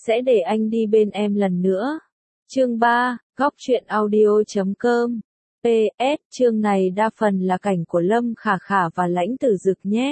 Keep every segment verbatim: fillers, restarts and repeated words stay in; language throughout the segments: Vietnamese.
sẽ để anh đi bên em lần nữa. Chương ba, góc truyện audio chấm com. pê ét, chương này đa phần là cảnh của Lâm Khả Khả và Lãnh Tử Dực nhé.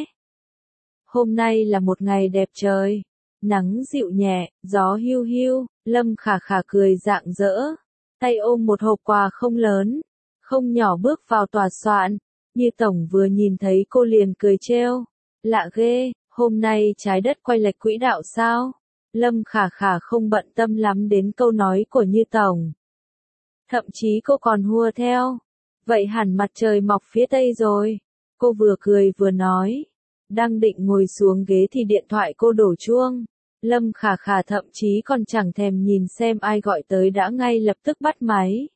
Hôm nay là một ngày đẹp trời. Nắng dịu nhẹ, gió hiu hiu, Lâm Khả Khả cười rạng rỡ. Tay ôm một hộp quà không lớn, không nhỏ bước vào tòa soạn. Như Tổng vừa nhìn thấy cô liền cười trêu. Lạ ghê, hôm nay trái đất quay lệch quỹ đạo sao? Lâm Khả Khả không bận tâm lắm đến câu nói của Như Tổng. Thậm chí cô còn hùa theo. Vậy hẳn mặt trời mọc phía tây rồi. Cô vừa cười vừa nói. Đang định ngồi xuống ghế thì điện thoại cô đổ chuông. Lâm Khả Khả thậm chí còn chẳng thèm nhìn xem ai gọi tới đã ngay lập tức bắt máy.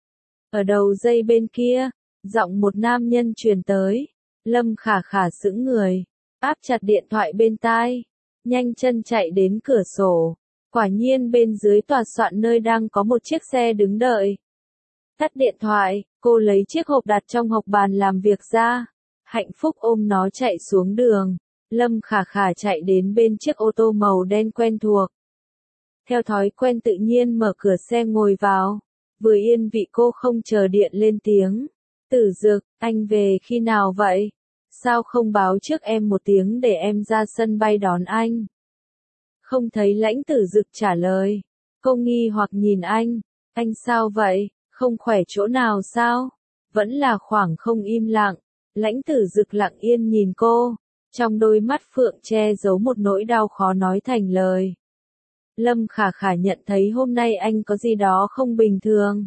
Ở đầu dây bên kia, giọng một nam nhân truyền tới. Lâm Khả Khả sững người, áp chặt điện thoại bên tai, nhanh chân chạy đến cửa sổ. Quả nhiên bên dưới tòa soạn nơi đang có một chiếc xe đứng đợi. Tắt điện thoại, cô lấy chiếc hộp đặt trong hộc bàn làm việc ra. Hạnh phúc ôm nó chạy xuống đường. Lâm Khả Khả chạy đến bên chiếc ô tô màu đen quen thuộc. Theo thói quen tự nhiên mở cửa xe ngồi vào. Vừa yên vị cô không chờ điện lên tiếng. Tử Dực, anh về khi nào vậy? Sao không báo trước em một tiếng để em ra sân bay đón anh? Không thấy Lãnh Tử Dực trả lời. Cô nghi hoặc nhìn anh. Anh sao vậy? Không khỏe chỗ nào sao? Vẫn là khoảng không im lặng. Lãnh Tử Dực lặng yên nhìn cô. Trong đôi mắt phượng che giấu một nỗi đau khó nói thành lời. Lâm Khả Khả nhận thấy hôm nay anh có gì đó không bình thường.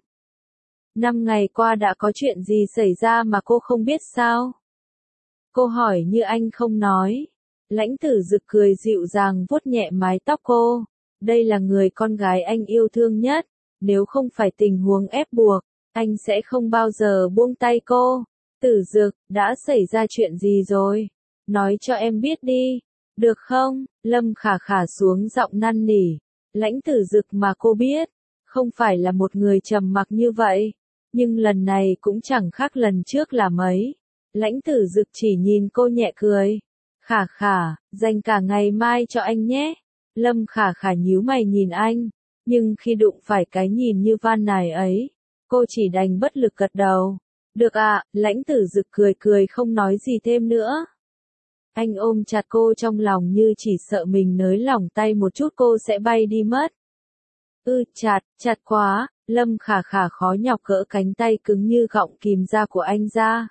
Năm ngày qua đã có chuyện gì xảy ra mà cô không biết sao? Cô hỏi như anh không nói. Lãnh Tử Dực cười dịu dàng vuốt nhẹ mái tóc cô. Đây là người con gái anh yêu thương nhất. Nếu không phải tình huống ép buộc, anh sẽ không bao giờ buông tay cô. Tử Dực, đã xảy ra chuyện gì rồi? Nói cho em biết đi. Được không? Lâm Khả Khả xuống giọng năn nỉ. Lãnh Tử Dực mà cô biết, không phải là một người trầm mặc như vậy. Nhưng lần này cũng chẳng khác lần trước là mấy. Lãnh Tử Dực chỉ nhìn cô nhẹ cười. Khả Khả, dành cả ngày mai cho anh nhé. Lâm Khả Khả nhíu mày nhìn anh. Nhưng khi đụng phải cái nhìn như van nài ấy, cô chỉ đành bất lực gật đầu. Được ạ, Lãnh Tử Dực cười cười không nói gì thêm nữa. Anh ôm chặt cô trong lòng như chỉ sợ mình nới lỏng tay một chút cô sẽ bay đi mất. Ừ, chặt, chặt quá. Lâm Khả Khả khó nhọc gỡ cánh tay cứng như gọng kìm da của anh ra.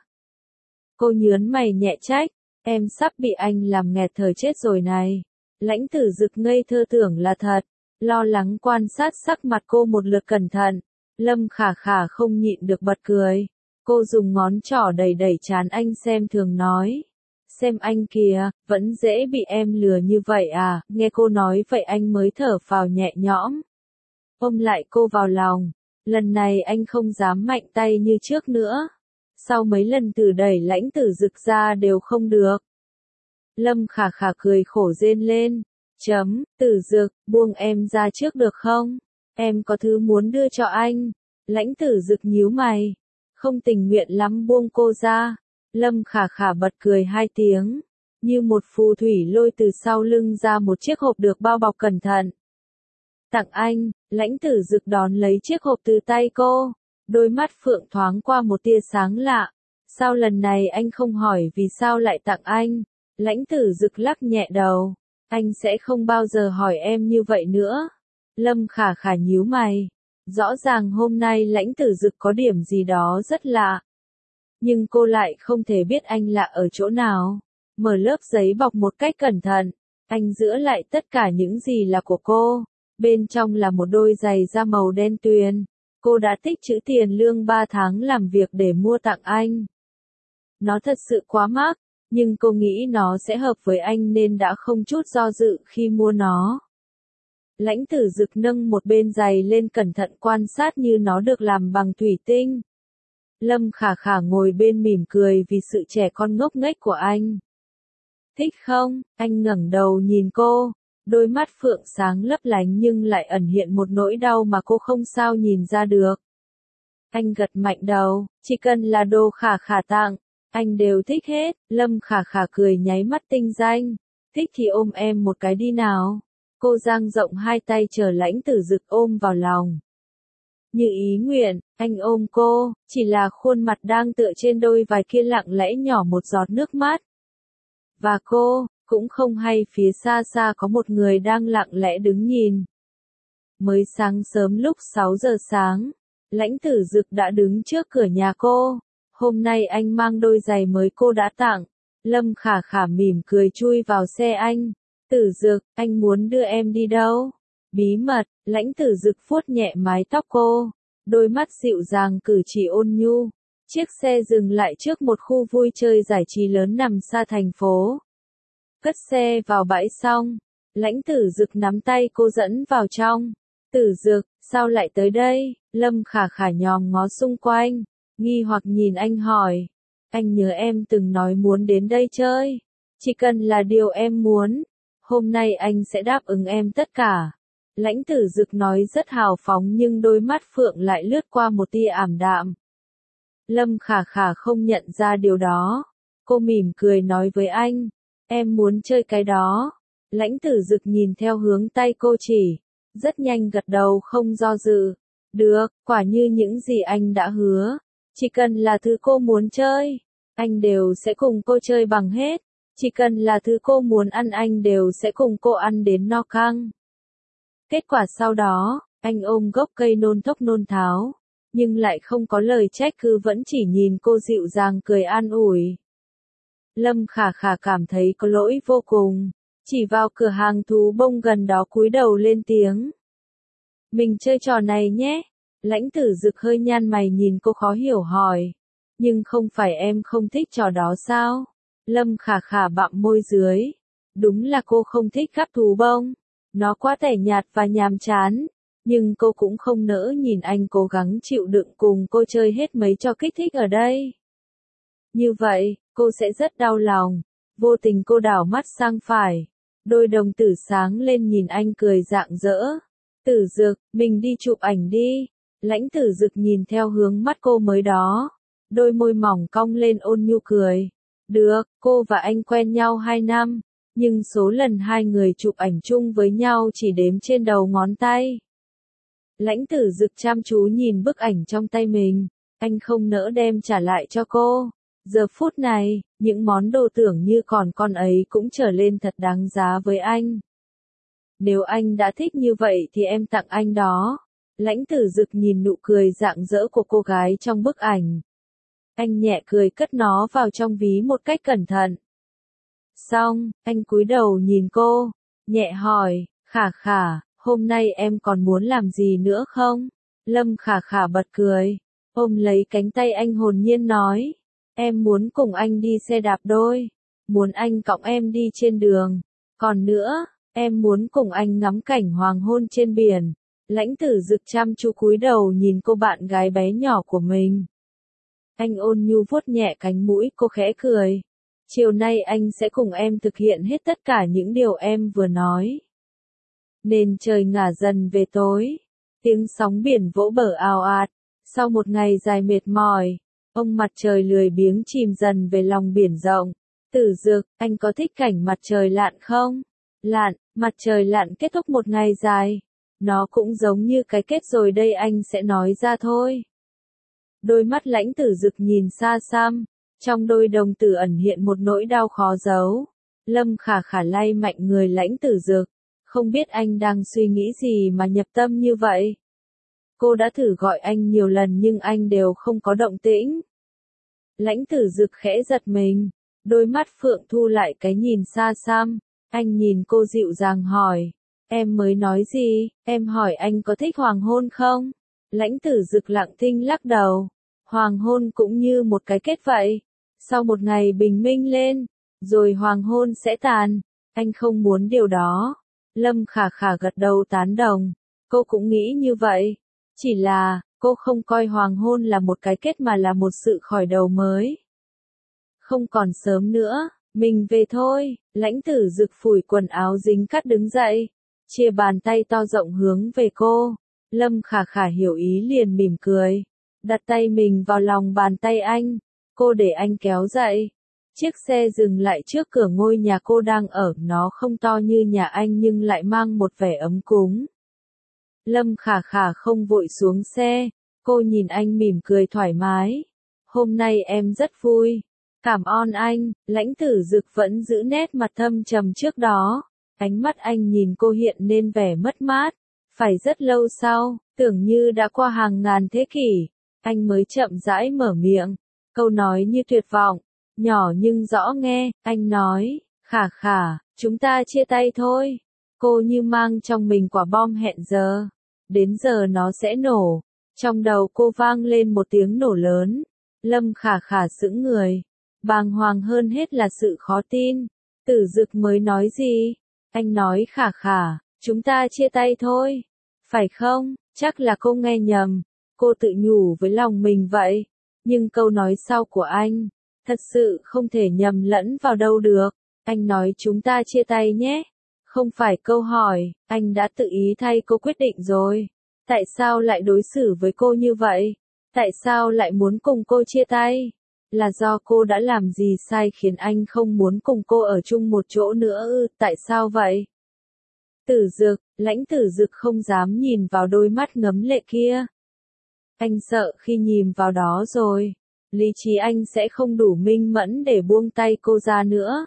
Cô nhớn mày nhẹ trách. Em sắp bị anh làm nghẹt thở chết rồi này. Lãnh Tử Dực ngây thơ tưởng là thật. Lo lắng quan sát sắc mặt cô một lượt cẩn thận. Lâm Khả Khả không nhịn được bật cười. Cô dùng ngón trỏ đẩy đẩy trán anh xem thường nói. Xem anh kìa, vẫn dễ bị em lừa như vậy à? Nghe cô nói vậy anh mới thở phào nhẹ nhõm. Ôm lại cô vào lòng. Lần này anh không dám mạnh tay như trước nữa. Sau mấy lần thử đẩy Lãnh Tử Dực ra đều không được. Lâm Khả Khả cười khổ rên lên. Chấm, Tử Dực, buông em ra trước được không? Em có thứ muốn đưa cho anh. Lãnh Tử Dực nhíu mày. Không tình nguyện lắm buông cô ra. Lâm Khả Khả bật cười hai tiếng. Như một phù thủy lôi từ sau lưng ra một chiếc hộp được bao bọc cẩn thận. Tặng anh. Lãnh Tử Dực đón lấy chiếc hộp từ tay cô. Đôi mắt phượng thoáng qua một tia sáng lạ. Sao lần này anh không hỏi vì sao lại tặng anh? Lãnh Tử Dực lắc nhẹ đầu. Anh sẽ không bao giờ hỏi em như vậy nữa. Lâm Khả Khả nhíu mày. Rõ ràng hôm nay Lãnh Tử Dực có điểm gì đó rất lạ. Nhưng cô lại không thể biết anh lạ ở chỗ nào. Mở lớp giấy bọc một cách cẩn thận. Anh giữ lại tất cả những gì là của cô. Bên trong là một đôi giày da màu đen tuyền. Cô đã tích trữ tiền lương ba tháng làm việc để mua tặng anh. Nó thật sự quá mắc. Nhưng cô nghĩ nó sẽ hợp với anh nên đã không chút do dự khi mua nó. Lãnh Tử Dực nâng một bên giày lên cẩn thận quan sát như nó được làm bằng thủy tinh. Lâm Khả Khả ngồi bên mỉm cười vì sự trẻ con ngốc nghếch của anh. Thích không? Anh ngẩng đầu nhìn cô. Đôi mắt phượng sáng lấp lánh nhưng lại ẩn hiện một nỗi đau mà cô không sao nhìn ra được. Anh gật mạnh đầu. Chỉ cần là đồ Khả Khả tặng, anh đều thích hết. Lâm Khả Khả cười nháy mắt tinh danh. Thích thì ôm em một cái đi nào. Cô dang rộng hai tay chờ Lãnh Tử Dực ôm vào lòng. Như ý nguyện, anh ôm cô, chỉ là khuôn mặt đang tựa trên đôi vai kia lặng lẽ nhỏ một giọt nước mắt. Và cô, cũng không hay phía xa xa có một người đang lặng lẽ đứng nhìn. Mới sáng sớm lúc sáu giờ sáng, Lãnh Tử Dực đã đứng trước cửa nhà cô. Hôm nay anh mang đôi giày mới cô đã tặng. Lâm Khả Khả mỉm cười chui vào xe anh. Tử Dực, anh muốn đưa em đi đâu? Bí mật, Lãnh Tử Dực vuốt nhẹ mái tóc cô. Đôi mắt dịu dàng cử chỉ ôn nhu. Chiếc xe dừng lại trước một khu vui chơi giải trí lớn nằm xa thành phố. Cất xe vào bãi xong, Lãnh Tử Dực nắm tay cô dẫn vào trong. Tử Dực, sao lại tới đây? Lâm Khả Khả nhòm ngó xung quanh, nghi hoặc nhìn anh hỏi. Anh nhớ em từng nói muốn đến đây chơi. Chỉ cần là điều em muốn, hôm nay anh sẽ đáp ứng em tất cả. Lãnh Tử Dực nói rất hào phóng nhưng đôi mắt Phượng lại lướt qua một tia ảm đạm. Lâm Khả Khả không nhận ra điều đó. Cô mỉm cười nói với anh, em muốn chơi cái đó. Lãnh Tử Dực nhìn theo hướng tay cô chỉ, rất nhanh gật đầu không do dự. Được, quả như những gì anh đã hứa. Chỉ cần là thứ cô muốn chơi, anh đều sẽ cùng cô chơi bằng hết. Chỉ cần là thứ cô muốn ăn anh đều sẽ cùng cô ăn đến no căng. Kết quả sau đó, anh ôm gốc cây nôn thốc nôn tháo, nhưng lại không có lời trách cứ vẫn chỉ nhìn cô dịu dàng cười an ủi. Lâm Khả Khả cảm thấy có lỗi vô cùng, chỉ vào cửa hàng thú bông gần đó cúi đầu lên tiếng. Mình chơi trò này nhé. Lãnh Tử Dực hơi nhăn mày nhìn cô khó hiểu hỏi. Nhưng không phải em không thích trò đó sao? Lâm Khả Khả bặm môi dưới. Đúng là cô không thích gắp thú bông. Nó quá tẻ nhạt và nhàm chán. Nhưng cô cũng không nỡ nhìn anh cố gắng chịu đựng cùng cô chơi hết mấy trò kích thích ở đây. Như vậy, cô sẽ rất đau lòng. Vô tình cô đảo mắt sang phải. Đôi đồng tử sáng lên nhìn anh cười rạng rỡ. Tử Dực, mình đi chụp ảnh đi. Lãnh Tử Dực nhìn theo hướng mắt cô mới đó. Đôi môi mỏng cong lên ôn nhu cười. Được, cô và anh quen nhau hai năm. Nhưng số lần hai người chụp ảnh chung với nhau chỉ đếm trên đầu ngón tay. Lãnh Tử Dực chăm chú nhìn bức ảnh trong tay mình. Anh không nỡ đem trả lại cho cô. Giờ phút này, những món đồ tưởng như còn con ấy cũng trở lên thật đáng giá với anh. Nếu anh đã thích như vậy thì em tặng anh đó. Lãnh Tử Dực nhìn nụ cười rạng rỡ của cô gái trong bức ảnh. Anh nhẹ cười cất nó vào trong ví một cách cẩn thận. Xong, anh cúi đầu nhìn cô, nhẹ hỏi, Khả Khả, hôm nay em còn muốn làm gì nữa không? Lâm Khả Khả bật cười, ôm lấy cánh tay anh hồn nhiên nói, em muốn cùng anh đi xe đạp đôi, muốn anh cõng em đi trên đường, còn nữa, em muốn cùng anh ngắm cảnh hoàng hôn trên biển. Lãnh Tử Dực chăm chú cúi đầu nhìn cô bạn gái bé nhỏ của mình. Anh ôn nhu vuốt nhẹ cánh mũi cô khẽ cười. Chiều nay anh sẽ cùng em thực hiện hết tất cả những điều em vừa nói. Nên trời ngả dần về tối. Tiếng sóng biển vỗ bờ ào ạt. Sau một ngày dài mệt mỏi, ông mặt trời lười biếng chìm dần về lòng biển rộng. Tử Dực, anh có thích cảnh mặt trời lặn không? Lặn, mặt trời lặn kết thúc một ngày dài. Nó cũng giống như cái kết rồi đây anh sẽ nói ra thôi. Đôi mắt Lãnh Tử Dực nhìn xa xăm, trong đôi đồng tử ẩn hiện một nỗi đau khó giấu. Lâm Khả Khả lay mạnh người Lãnh Tử Dực, không biết anh đang suy nghĩ gì mà nhập tâm như vậy. Cô đã thử gọi anh nhiều lần nhưng anh đều không có động tĩnh. Lãnh Tử Dực khẽ giật mình, đôi mắt Phượng thu lại cái nhìn xa xăm, anh nhìn cô dịu dàng hỏi. Em mới nói gì, em hỏi anh có thích hoàng hôn không? Lãnh Tử Dực lặng thinh lắc đầu. Hoàng hôn cũng như một cái kết vậy. Sau một ngày bình minh lên, rồi hoàng hôn sẽ tàn. Anh không muốn điều đó. Lâm Khả Khả gật đầu tán đồng. Cô cũng nghĩ như vậy. Chỉ là, cô không coi hoàng hôn là một cái kết mà là một sự khởi đầu mới. Không còn sớm nữa, mình về thôi. Lãnh Tử Dực phủi quần áo dính cát đứng dậy. Chia bàn tay to rộng hướng về cô. Lâm Khả Khả hiểu ý liền mỉm cười. Đặt tay mình vào lòng bàn tay anh. Cô để anh kéo dậy. Chiếc xe dừng lại trước cửa ngôi nhà cô đang ở, nó không to như nhà anh nhưng lại mang một vẻ ấm cúng. Lâm Khả Khả không vội xuống xe, cô nhìn anh mỉm cười thoải mái. Hôm nay em rất vui. Cảm ơn anh. Lãnh Tử Dực vẫn giữ nét mặt thâm trầm trước đó. Ánh mắt anh nhìn cô hiện lên vẻ mất mát. Phải rất lâu sau, tưởng như đã qua hàng ngàn thế kỷ, anh mới chậm rãi mở miệng. Câu nói như tuyệt vọng, nhỏ nhưng rõ nghe, anh nói, Khả Khả, chúng ta chia tay thôi. Cô như mang trong mình quả bom hẹn giờ. Đến giờ nó sẽ nổ. Trong đầu cô vang lên một tiếng nổ lớn. Lâm Khả Khả sững người. Bàng hoàng hơn hết là sự khó tin. Tử Dực mới nói gì? Anh nói Khả Khả, chúng ta chia tay thôi. Phải không? Chắc là cô nghe nhầm. Cô tự nhủ với lòng mình vậy. Nhưng câu nói sau của anh, thật sự không thể nhầm lẫn vào đâu được. Anh nói chúng ta chia tay nhé. Không phải câu hỏi, anh đã tự ý thay cô quyết định rồi. Tại sao lại đối xử với cô như vậy? Tại sao lại muốn cùng cô chia tay? Là do cô đã làm gì sai khiến anh không muốn cùng cô ở chung một chỗ nữa ư? Tại sao vậy? Tử Dực, Lãnh Tử Dực không dám nhìn vào đôi mắt ngấm lệ kia. Anh sợ khi nhìn vào đó rồi, lý trí anh sẽ không đủ minh mẫn để buông tay cô ra nữa.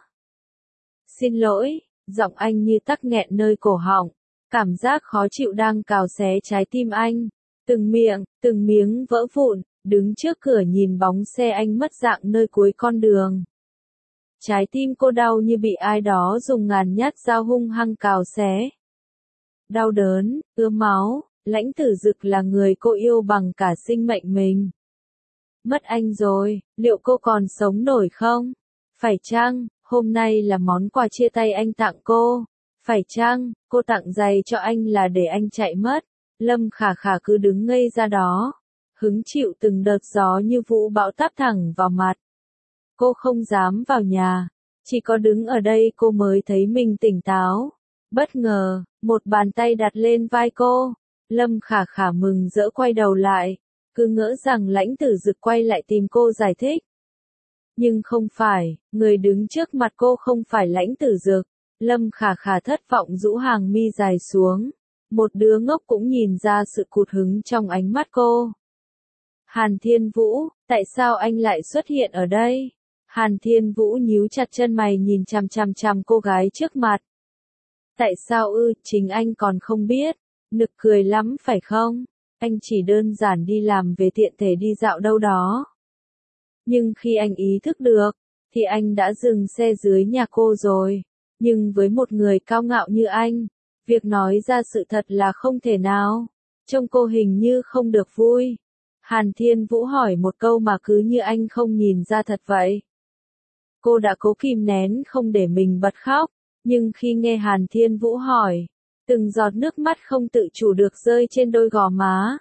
Xin lỗi, giọng anh như tắc nghẹn nơi cổ họng, cảm giác khó chịu đang cào xé trái tim anh. Từng miệng, từng miếng vỡ vụn, đứng trước cửa nhìn bóng xe anh mất dạng nơi cuối con đường. Trái tim cô đau như bị ai đó dùng ngàn nhát dao hung hăng cào xé. Đau đớn, ứa máu, Lãnh Tử Dực là người cô yêu bằng cả sinh mệnh mình. Mất anh rồi, liệu cô còn sống nổi không? Phải chăng, hôm nay là món quà chia tay anh tặng cô? Phải chăng, cô tặng giày cho anh là để anh chạy mất? Lâm Khả Khả cứ đứng ngây ra đó, hứng chịu từng đợt gió như vũ bão táp thẳng vào mặt. Cô không dám vào nhà, chỉ có đứng ở đây cô mới thấy mình tỉnh táo. Bất ngờ, một bàn tay đặt lên vai cô. Lâm Khả Khả mừng rỡ quay đầu lại, cứ ngỡ rằng Lãnh Tử Dực quay lại tìm cô giải thích. Nhưng không phải, người đứng trước mặt cô không phải Lãnh Tử Dực. Lâm Khả Khả thất vọng rũ hàng mi dài xuống. Một đứa ngốc cũng nhìn ra sự cụt hứng trong ánh mắt cô. Hàn Thiên Vũ, tại sao anh lại xuất hiện ở đây? Hàn Thiên Vũ nhíu chặt chân mày nhìn chằm chằm chằm cô gái trước mặt. Tại sao ư, chính anh còn không biết. Nực cười lắm phải không? Anh chỉ đơn giản đi làm về tiện thể đi dạo đâu đó. Nhưng khi anh ý thức được, thì anh đã dừng xe dưới nhà cô rồi. Nhưng với một người cao ngạo như anh, việc nói ra sự thật là không thể nào. Trông cô hình như không được vui. Hàn Thiên Vũ hỏi một câu mà cứ như anh không nhìn ra thật vậy. Cô đã cố kìm nén không để mình bật khóc, nhưng khi nghe Hàn Thiên Vũ hỏi, từng giọt nước mắt không tự chủ được rơi trên đôi gò má.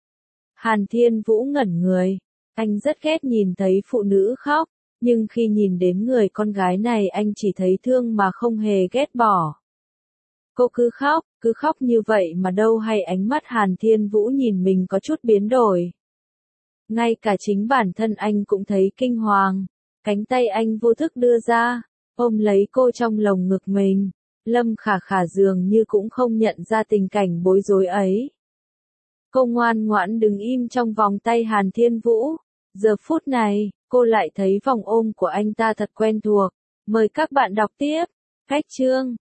Hàn Thiên Vũ ngẩn người, anh rất ghét nhìn thấy phụ nữ khóc, nhưng khi nhìn đến người con gái này anh chỉ thấy thương mà không hề ghét bỏ. Cô cứ khóc, cứ khóc như vậy mà đâu hay ánh mắt Hàn Thiên Vũ nhìn mình có chút biến đổi. Ngay cả chính bản thân anh cũng thấy kinh hoàng, cánh tay anh vô thức đưa ra, ôm lấy cô trong lồng ngực mình. Lâm Khả Khả dường như cũng không nhận ra tình cảnh bối rối ấy. Cô ngoan ngoãn đứng im trong vòng tay Hàn Thiên Vũ. Giờ phút này, cô lại thấy vòng ôm của anh ta thật quen thuộc. Mời các bạn đọc tiếp. Cách chương